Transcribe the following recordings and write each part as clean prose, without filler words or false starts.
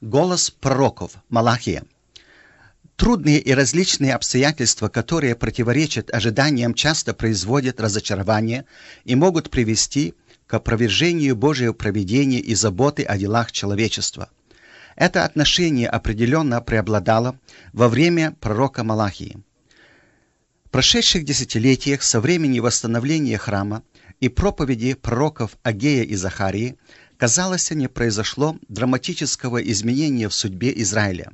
Голос пророков. Малахия. Трудные и различные обстоятельства, которые противоречат ожиданиям, часто производят разочарование и могут привести к опровержению Божьего провидения и заботы о делах человечества. Это отношение определенно преобладало во время пророка Малахии. В прошедших десятилетиях со времени восстановления храма и проповеди пророков Агея и Захарии, казалось, не произошло драматического изменения в судьбе Израиля.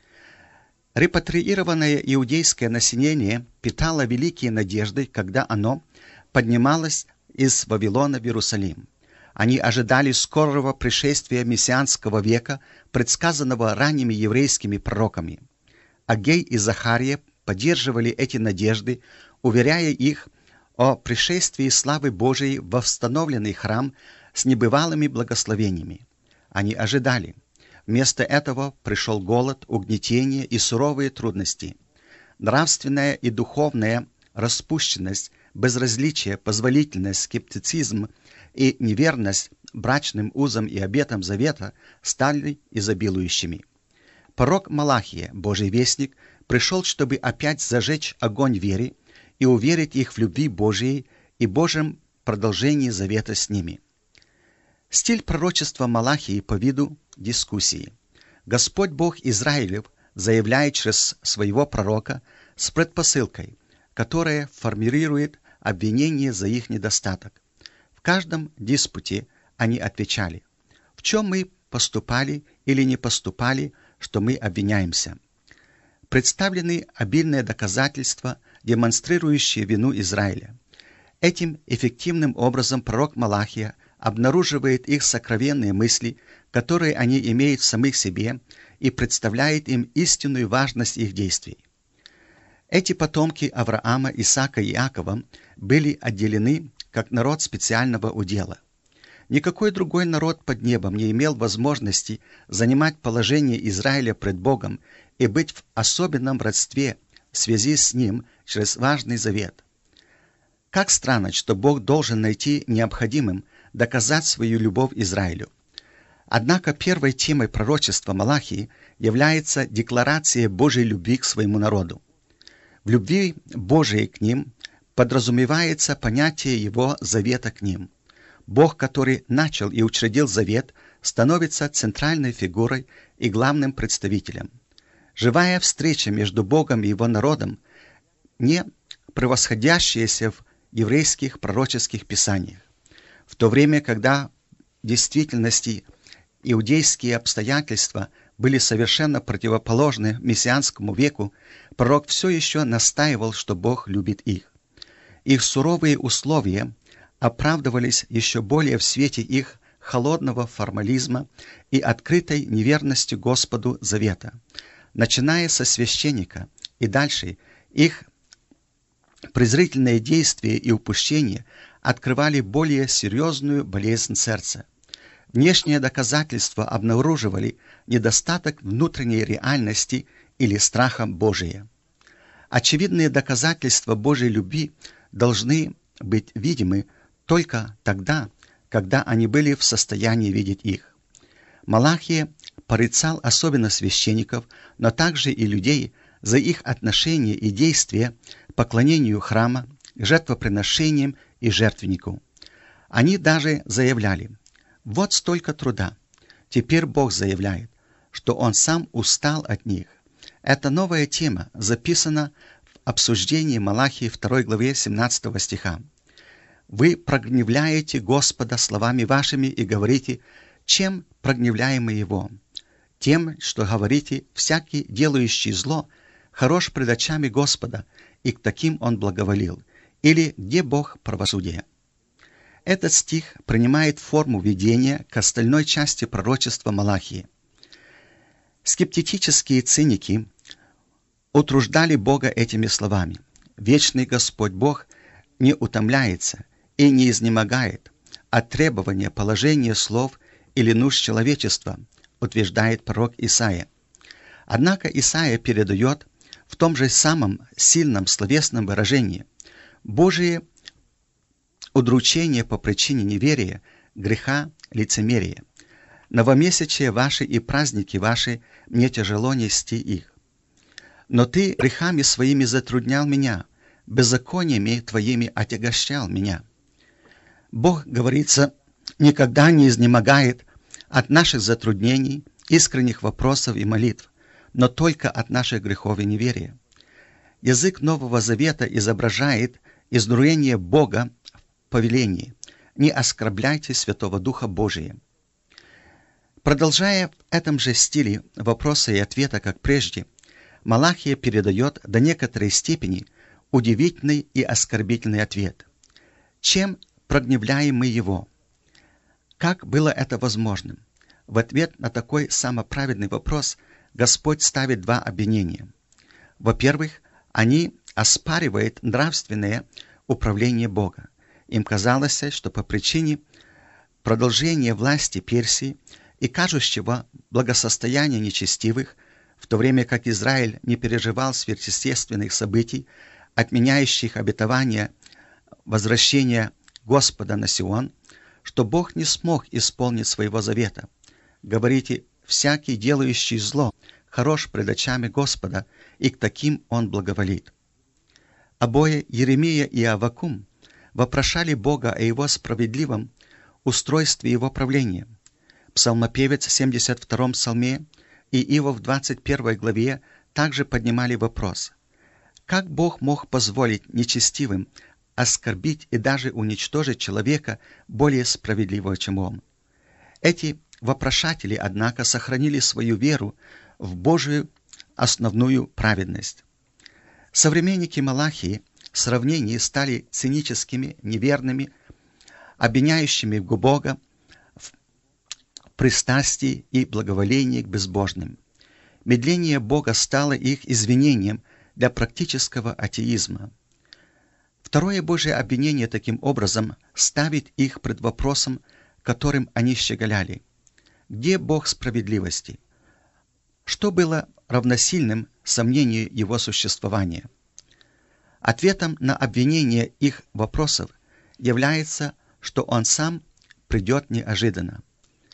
Репатриированное иудейское население питало великие надежды, когда оно поднималось из Вавилона в Иерусалим. Они ожидали скорого пришествия мессианского века, предсказанного ранними еврейскими пророками. Агей и Захария поддерживали эти надежды, уверяя их о пришествии славы Божией во восстановленный храм с небывалыми благословениями. Они ожидали. Вместо этого пришел голод, угнетение и суровые трудности. Нравственная и духовная распущенность, безразличие, позволительность, скептицизм и неверность брачным узам и обетам завета стали изобилующими. Пророк Малахия, Божий вестник, пришел, чтобы опять зажечь огонь веры и уверить их в любви Божией и Божьем продолжении завета с ними. Стиль пророчества Малахии по виду дискуссии. Господь Бог Израилев заявляет через своего пророка с предпосылкой, которая формирует обвинение за их недостаток. В каждом диспуте они отвечали: в чем мы поступали или не поступали, что мы обвиняемся. Представлены обильные доказательства, демонстрирующие вину Израиля. Этим эффективным образом пророк Малахия обнаруживает их сокровенные мысли, которые они имеют в самих себе, и представляет им истинную важность их действий. Эти потомки Авраама, Исаака и Иакова были отделены как народ специального удела. Никакой другой народ под небом не имел возможности занимать положение Израиля пред Богом и быть в особенном родстве в связи с ним через важный завет. Как странно, что Бог должен найти необходимым доказать свою любовь Израилю. Однако первой темой пророчества Малахии является декларация Божьей любви к своему народу. В любви Божией к ним подразумевается понятие Его завета к ним. Бог, который начал и учредил завет, становится центральной фигурой и главным представителем. Живая встреча между Богом и Его народом, не превосходящаяся в еврейских пророческих писаниях. В то время, когда в действительности иудейские обстоятельства были совершенно противоположны мессианскому веку, пророк все еще настаивал, что Бог любит их. Их суровые условия оправдывались еще более в свете их холодного формализма и открытой неверности Господу завета. Начиная со священника и дальше, их презрительные действия и упущения открывали более серьезную болезнь сердца. Внешние доказательства обнаруживали недостаток внутренней реальности или страха Божия. Очевидные доказательства Божьей любви должны быть видимы только тогда, когда они были в состоянии видеть их. Малахия порицал особенно священников, но также и людей за их отношение и действия к поклонению храма, жертвоприношениям и жертвеннику. Они даже заявляли: вот столько труда. Теперь Бог заявляет, что Он сам устал от них. Эта новая тема записана в обсуждении Малахии 2 главе 17 стиха. «Вы прогневляете Господа словами вашими и говорите: чем прогневляем мы Его? Тем, что говорите: всякий, делающий зло, хорош пред очами Господа, и к таким Он благоволил». Или «где Бог правосудия?» Этот стих принимает форму введения к остальной части пророчества Малахии. Скептические циники утруждали Бога этими словами: «Вечный Господь Бог не утомляется и не изнемогает от требования положения слов или нужд человечества», утверждает пророк Исаия. Однако Исаия передает в том же самом сильном словесном выражении Божие удручение по причине неверия, греха, лицемерия. Новомесячие ваши и праздники ваши, мне тяжело нести их. Но ты грехами своими затруднял меня, беззакониями твоими отягощал меня. Бог, говорится, никогда не изнемогает от наших затруднений, искренних вопросов и молитв, но только от наших грехов и неверия. Язык Нового Завета изображает изнурение Бога в повелении: «Не оскорбляйте Святого Духа Божия». Продолжая в этом же стиле вопроса и ответа, как прежде, Малахия передает до некоторой степени удивительный и оскорбительный ответ. Чем прогневляем мы его? Как было это возможным? В ответ на такой самоправедный вопрос Господь ставит два обвинения. Во-первых, они оспаривают нравственное управление Бога. Им казалось, что по причине продолжения власти Персии и кажущего благосостояния нечестивых, в то время как Израиль не переживал сверхъестественных событий, отменяющих обетование возвращения Господа на Сион, что Бог не смог исполнить своего завета. Говорите: «Всякий, делающий зло, хорош пред очами Господа, и к таким Он благоволит». Обои, Еремия и Аввакум, вопрошали Бога о Его справедливом устройстве Его правления. Псалмопевец в 72-м псалме и Иов в 21 главе также поднимали вопрос: как Бог мог позволить нечестивым оскорбить и даже уничтожить человека более справедливого, чем он? Эти вопрошатели, однако, сохранили свою веру в Божию основную праведность. Современники Малахии в сравнении стали циническими, неверными, обвиняющими Бога в пристрастии и благоволении к безбожным. Медление Бога стало их извинением для практического атеизма. Второе Божие обвинение таким образом ставит их пред вопросом, которым они щеголяли: где Бог справедливости? Что было равносильным сомнению Его существования? Ответом на обвинение их вопросов является, что Он сам придет неожиданно.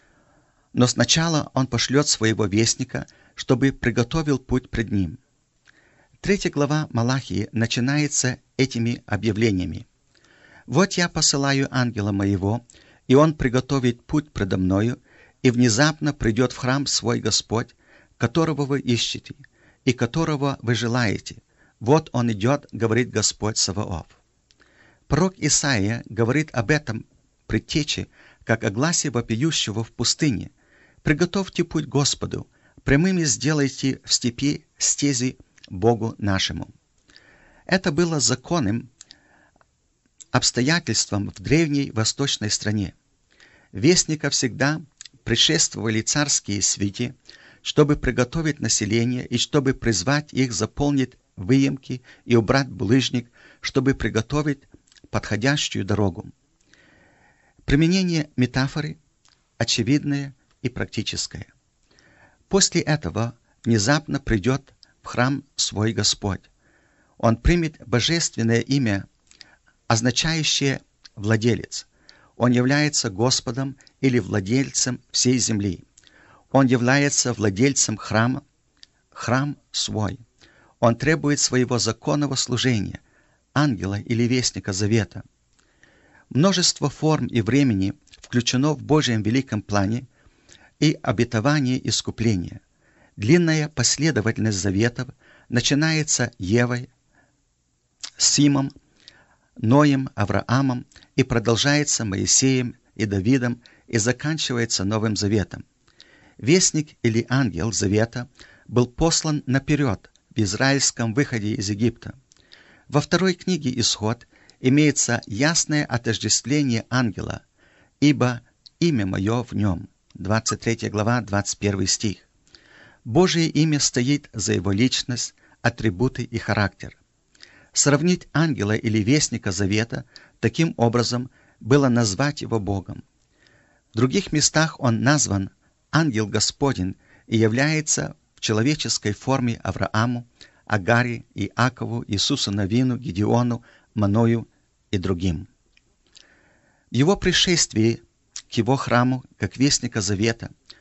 Но сначала Он пошлет своего вестника, чтобы приготовил путь пред Ним. 3 глава Малахии начинается этими объявлениями: «Вот я посылаю ангела моего, и он приготовит путь предо мною, и внезапно придет в храм свой Господь, которого вы ищете, и которого вы желаете. Вот он идет, говорит Господь Саваоф». Пророк Исаия говорит об этом предтече, как о гласе вопиющего в пустыне: «Приготовьте путь Господу, прямыми сделайте в степи стези Богу нашему». Это было законным обстоятельством в древней восточной стране. Вестника всегда предшествовали царские свиты, чтобы приготовить население и чтобы призвать их заполнить выемки и убрать булыжник, чтобы приготовить подходящую дорогу. Применение метафоры очевидное и практическое. После этого внезапно придет в храм свой Господь. Он примет божественное имя, означающее «владелец». Он является Господом или владельцем всей земли. Он является владельцем храма, храм свой. Он требует своего законного служения, ангела или вестника завета. Множество форм и времени включено в Божьем великом плане и обетовании искупления. Длинная последовательность заветов начинается Евой, Симом, Ноем, Авраамом и продолжается Моисеем и Давидом и заканчивается Новым Заветом. Вестник или ангел Завета был послан наперед в израильском выходе из Египта. Во второй книге «Исход» имеется ясное отождествление ангела: «Ибо имя мое в нем». 23 глава, 21 стих. Божие имя стоит за его личность, атрибуты и характер. Сравнить ангела или вестника Завета таким образом было назвать его Богом. В других местах он назван «Ангел Господень» и является в человеческой форме Аврааму, Агаре, Иакову, Иисусу Навину, Гедеону, Маною и другим. В его пришествии к его храму, как вестника Завета,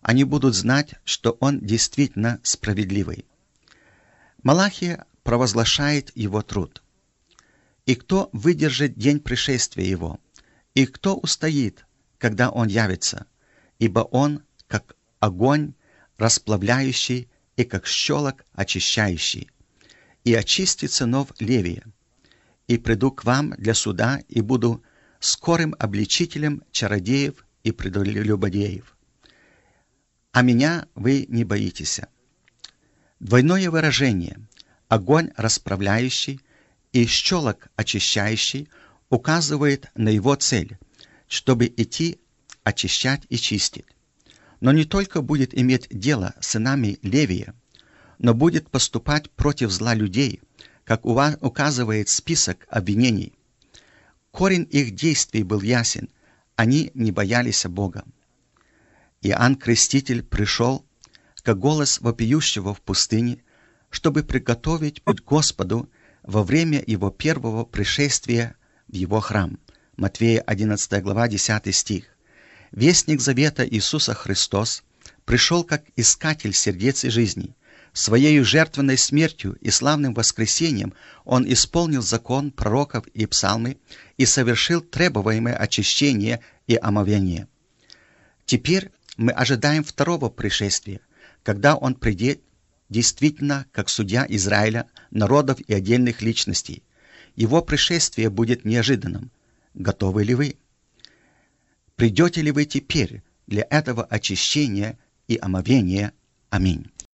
они будут знать, что Он действительно справедливый. Малахия провозглашает Его труд. «И кто выдержит день пришествия Его? И кто устоит, когда Он явится? Ибо Он, как огонь, расплавляющий, и как щелок, очищающий. И очистит сынов Левия. И приду к вам для суда, и буду скорым обличителем чародеев и прелюбодеев. А меня вы не боитесь». Двойное выражение «огонь расправляющий» и «щелок очищающий» указывает на его цель, чтобы идти, очищать и чистить. Но не только будет иметь дело с сынами Левия, но будет поступать против зла людей, как указывает список обвинений. Корень их действий был ясен, они не боялись Бога. Иоанн Креститель пришел, как голос вопиющего в пустыне, чтобы приготовить путь Господу во время Его первого пришествия в Его храм. Матфея 11 глава 10 стих. Вестник завета Иисуса Христос пришел как искатель сердец и жизней. Своею жертвенной смертью и славным воскресением Он исполнил закон пророков и псалмы и совершил требуемое очищение и омовение. Теперь мы ожидаем второго пришествия, когда Он придет действительно как судья Израиля, народов и отдельных личностей. Его пришествие будет неожиданным. Готовы ли вы? Придете ли вы теперь для этого очищения и омовения? Аминь.